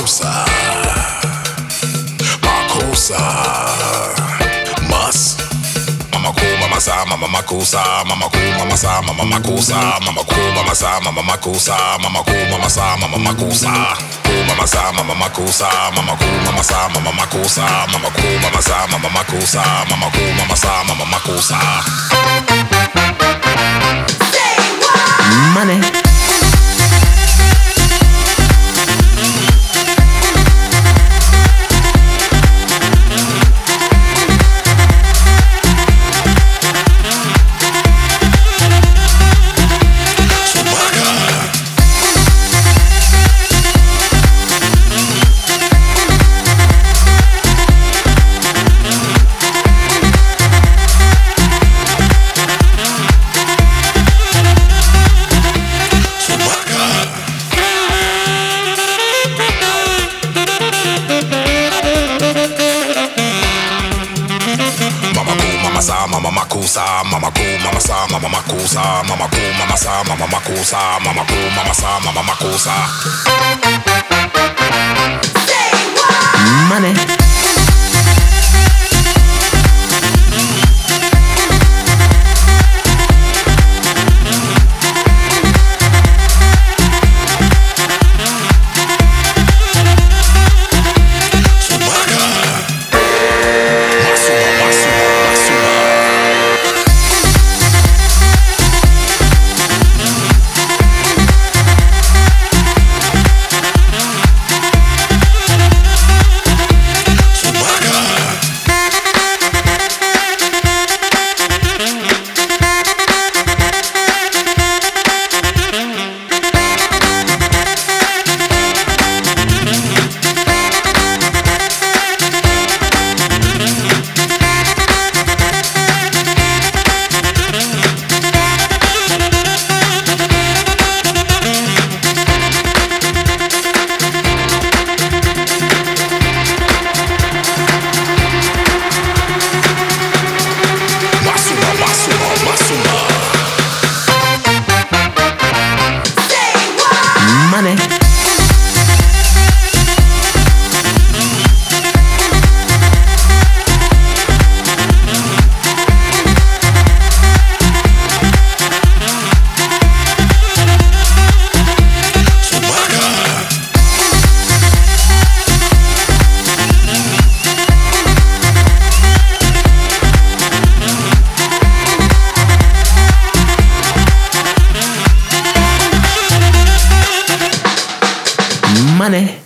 Makusa, Makusa, Mas. Mama cool, mama sa, mama makusa, mama cool, mama sa, mama makusa, mama cool, mama sa, mama makusa, mama cool, mama sa, mama makusa, cool, mama sa, mama makusa, mama cool, mama sa, mama makusa, mama cool, mama sa, mama makusa, mama cool, mama sa, mama makusa. Say what? Money. Mama makusa, mama cool, mama sa, mama makusa, mama cool, mama sa, mama makusa, mama cool, mama sa, mama makusa. Say what? Money. Money. Money.